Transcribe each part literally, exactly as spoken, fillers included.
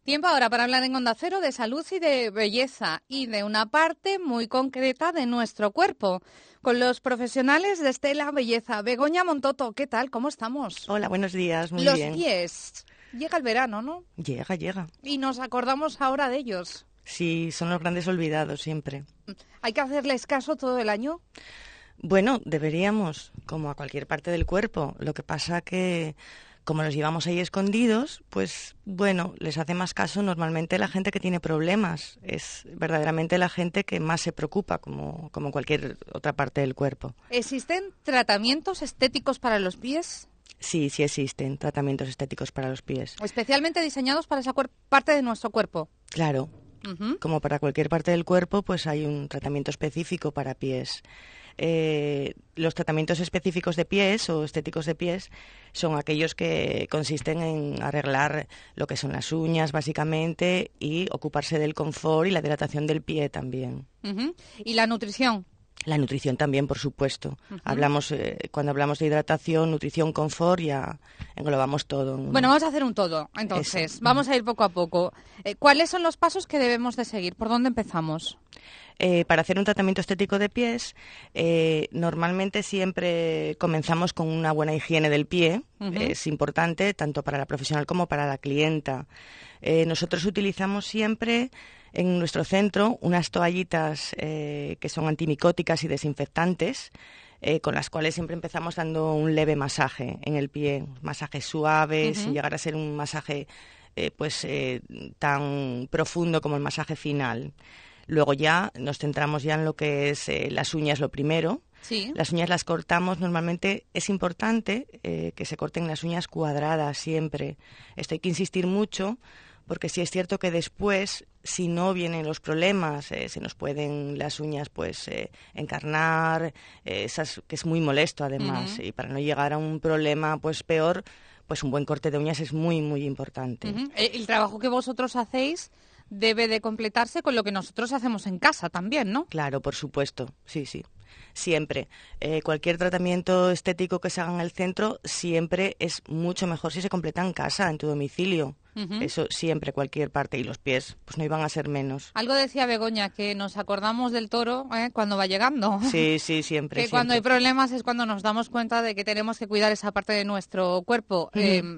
Tiempo ahora para hablar en Onda Cero de salud y de belleza y de una parte muy concreta de nuestro cuerpo. Con los profesionales de Estela Belleza. Begoña Montoto, ¿qué tal? ¿Cómo estamos? Hola, buenos días, muy los bien. Los pies. Llega el verano, ¿no? Llega, llega. Y nos acordamos ahora de ellos. Sí, son los grandes olvidados siempre. ¿Hay que hacerles caso todo el año? Bueno, deberíamos, como a cualquier parte del cuerpo. Lo que pasa que, como los llevamos ahí escondidos, pues bueno, les hace más caso normalmente la gente que tiene problemas. Es verdaderamente la gente que más se preocupa, como, como cualquier otra parte del cuerpo. ¿Existen tratamientos estéticos para los pies? Sí, sí existen tratamientos estéticos para los pies. ¿Especialmente diseñados para esa parte de nuestro cuerpo? Claro. Uh-huh. Como para cualquier parte del cuerpo, pues hay un tratamiento específico para pies. Eh, los tratamientos específicos de pies o estéticos de pies son aquellos que consisten en arreglar lo que son las uñas, básicamente, y ocuparse del confort y la hidratación del pie también. Uh-huh. ¿Y la nutrición? La nutrición también, por supuesto. Uh-huh. Hablamos eh, cuando hablamos de hidratación, nutrición, confort, ya englobamos todo. Bueno, vamos a hacer un todo, entonces. Eso. Vamos a ir poco a poco. Eh, ¿Cuáles son los pasos que debemos de seguir? ¿Por dónde empezamos? Eh, para hacer un tratamiento estético de pies, eh, normalmente siempre comenzamos con una buena higiene del pie. Uh-huh. Es importante tanto para la profesional como para la clienta. Eh, nosotros utilizamos siempre en nuestro centro unas toallitas eh, que son antimicóticas y desinfectantes, eh, con las cuales siempre empezamos dando un leve masaje en el pie, un masaje suave, uh-huh. sin llegar a ser un masaje eh, pues eh, tan profundo como el masaje final. Luego ya nos centramos ya en lo que es eh, las uñas lo primero. Sí. Las uñas las cortamos, normalmente es importante eh, que se corten las uñas cuadradas siempre. Esto hay que insistir mucho porque sí es cierto que después, si no vienen los problemas, eh, se nos pueden las uñas pues eh, encarnar, eh, esas, que es muy molesto además. Uh-huh. Y para no llegar a un problema pues peor, pues un buen corte de uñas es muy, muy importante. Uh-huh. El trabajo que vosotros hacéis debe de completarse con lo que nosotros hacemos en casa también, ¿no? Claro, por supuesto, sí, sí. Siempre. Eh, cualquier tratamiento estético que se haga en el centro siempre es mucho mejor si se completa en casa, en tu domicilio. Uh-huh. Eso siempre, cualquier parte. Y los pies, pues no iban a ser menos. Algo decía Begoña, que nos acordamos del toro ¿eh? cuando va llegando. Sí, sí, siempre. Que siempre. Cuando hay problemas es cuando nos damos cuenta de que tenemos que cuidar esa parte de nuestro cuerpo. Uh-huh. Eh,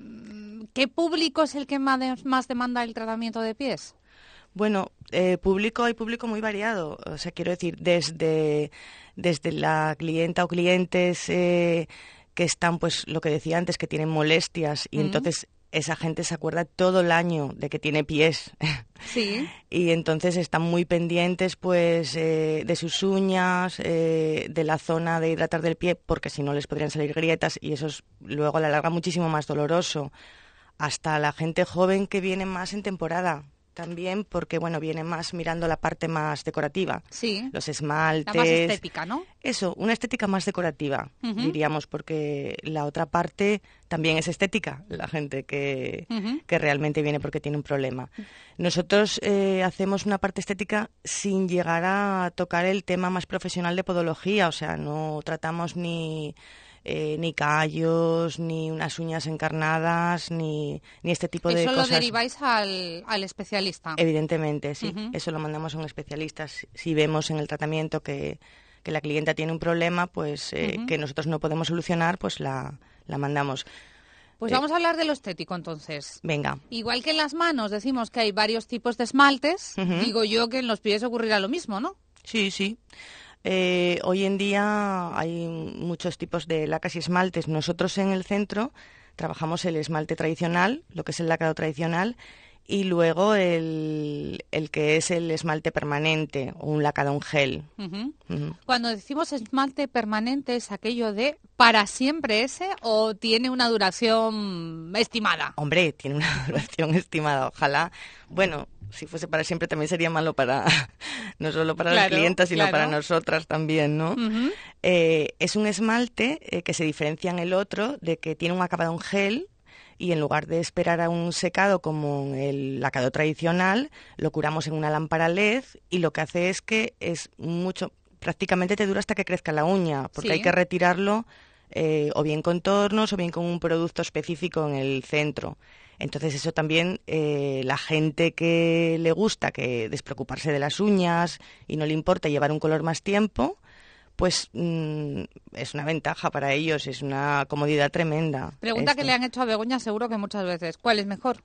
¿Qué público es el que más, más demanda el tratamiento de pies? Bueno, eh, público hay público muy variado. O sea, quiero decir, desde, desde la clienta o clientes eh, que están, pues, lo que decía antes, que tienen molestias y uh-huh. entonces esa gente se acuerda todo el año de que tiene pies. Sí. Y entonces están muy pendientes, pues, eh, de sus uñas, eh, de la zona de hidratar del pie, porque si no les podrían salir grietas y eso es luego a la larga muchísimo más doloroso. Hasta la gente joven que viene más en temporada. También porque, bueno, viene más mirando la parte más decorativa. Sí. Los esmaltes. La más estética, ¿no? Eso, una estética más decorativa, uh-huh. diríamos, porque la otra parte también es estética, la gente que, uh-huh. que realmente viene porque tiene un problema. Nosotros eh, hacemos una parte estética sin llegar a tocar el tema más profesional de podología, o sea, no tratamos ni... Eh, ni callos, ni unas uñas encarnadas, ni, ni este tipo de cosas. ¿Eso lo deriváis al, al especialista? Evidentemente, sí. Uh-huh. Eso lo mandamos a un especialista. Si, si vemos en el tratamiento que, que la clienta tiene un problema, pues eh, uh-huh. que nosotros no podemos solucionar, pues la, la mandamos. Pues eh, vamos a hablar de lo estético, entonces. Venga. Igual que en las manos decimos que hay varios tipos de esmaltes, uh-huh. digo yo que en los pies ocurrirá lo mismo, ¿no? Sí, sí. Eh, hoy en día hay muchos tipos de lacas y esmaltes. Nosotros en el centro trabajamos el esmalte tradicional, lo que es el lacado tradicional, y luego el, el que es el esmalte permanente o un lacado en gel. Uh-huh. Uh-huh. Cuando decimos esmalte permanente, ¿es aquello de para siempre ese o tiene una duración estimada? Hombre, tiene una duración estimada, ojalá. Bueno, si fuese para siempre también sería malo para no solo para claro, las clientas, sino claro. para nosotras también, ¿no? Uh-huh. Eh, es un esmalte eh, que se diferencia en el otro de que tiene un acabado en gel y en lugar de esperar a un secado como el lacado tradicional, lo curamos en una lámpara L E D y lo que hace es que es mucho, prácticamente te dura hasta que crezca la uña, porque sí. hay que retirarlo eh, o bien con tornos o bien con un producto específico en el centro. Entonces eso también, eh, la gente que le gusta que despreocuparse de las uñas y no le importa llevar un color más tiempo, pues mmm, es una ventaja para ellos, es una comodidad tremenda. Pregunta esto. que le han hecho a Begoña seguro que muchas veces. ¿Cuál es mejor?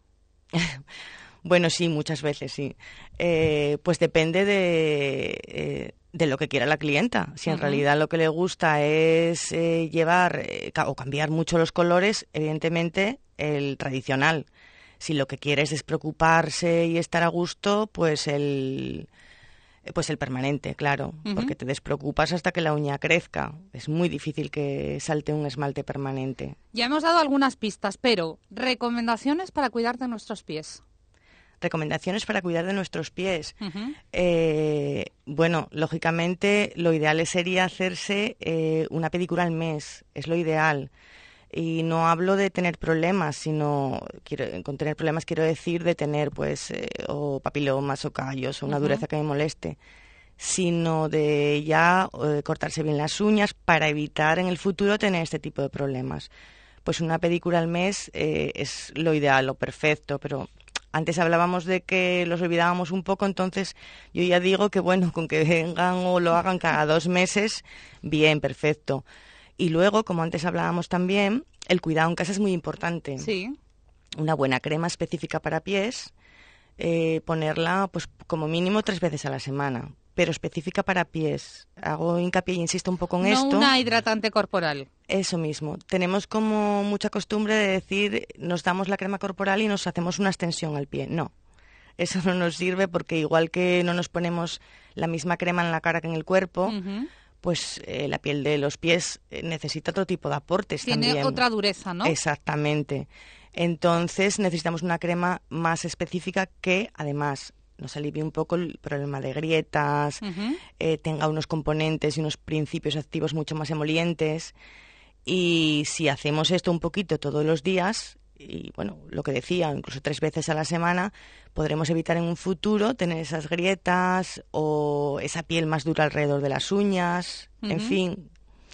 Bueno, sí, muchas veces sí. Eh, pues depende de, eh, de lo que quiera la clienta. Si en uh-huh. realidad lo que le gusta es eh, llevar eh, o cambiar mucho los colores, evidentemente el tradicional. Si lo que quiere es despreocuparse y estar a gusto, pues el, pues el permanente, claro. Uh-huh. Porque te despreocupas hasta que la uña crezca. Es muy difícil que salte un esmalte permanente. Ya hemos dado algunas pistas, pero recomendaciones para cuidar de nuestros pies. Recomendaciones para cuidar de nuestros pies. Uh-huh. Eh, bueno, lógicamente lo ideal sería hacerse eh, una pedicura al mes, es lo ideal. Y no hablo de tener problemas, sino, quiero, con tener problemas quiero decir de tener pues eh, o papilomas o callos o una uh-huh. dureza que me moleste, sino de ya eh, cortarse bien las uñas para evitar en el futuro tener este tipo de problemas. Pues una pedicura al mes eh, es lo ideal, lo perfecto, pero antes hablábamos de que los olvidábamos un poco, entonces yo ya digo que bueno, con que vengan o lo hagan cada dos meses, bien, perfecto. Y luego, como antes hablábamos también, el cuidado en casa es muy importante. Sí. Una buena crema específica para pies, eh, ponerla pues como mínimo tres veces a la semana, pero específica para pies. Hago hincapié y insisto un poco en no esto. No una hidratante corporal. Eso mismo. Tenemos como mucha costumbre de decir, nos damos la crema corporal y nos hacemos una extensión al pie. No, eso no nos sirve porque igual que no nos ponemos la misma crema en la cara que en el cuerpo, uh-huh. pues eh, la piel de los pies necesita otro tipo de aportes Tiene también. Tiene otra dureza, ¿no? Exactamente. Entonces necesitamos una crema más específica que además nos alivie un poco el problema de grietas, uh-huh. eh, tenga unos componentes y unos principios activos mucho más emolientes. Y si hacemos esto un poquito todos los días, y bueno, lo que decía, incluso tres veces a la semana, podremos evitar en un futuro tener esas grietas o esa piel más dura alrededor de las uñas, uh-huh. en fin.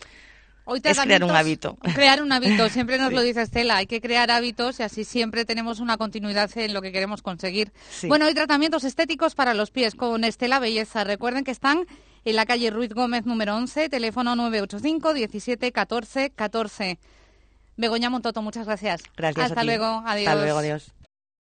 Hoy es crear un hábito. Crear un hábito, siempre nos sí. lo dice Estela, hay que crear hábitos y así siempre tenemos una continuidad en lo que queremos conseguir. Sí. Bueno, hay tratamientos estéticos para los pies con Estela Belleza. Recuerden que están en la calle Ruiz Gómez número once, teléfono nueve ocho cinco, diecisiete, catorce, catorce. Begoña Montoto, muchas gracias. Gracias Hasta a ti. luego, adiós. Hasta luego, adiós.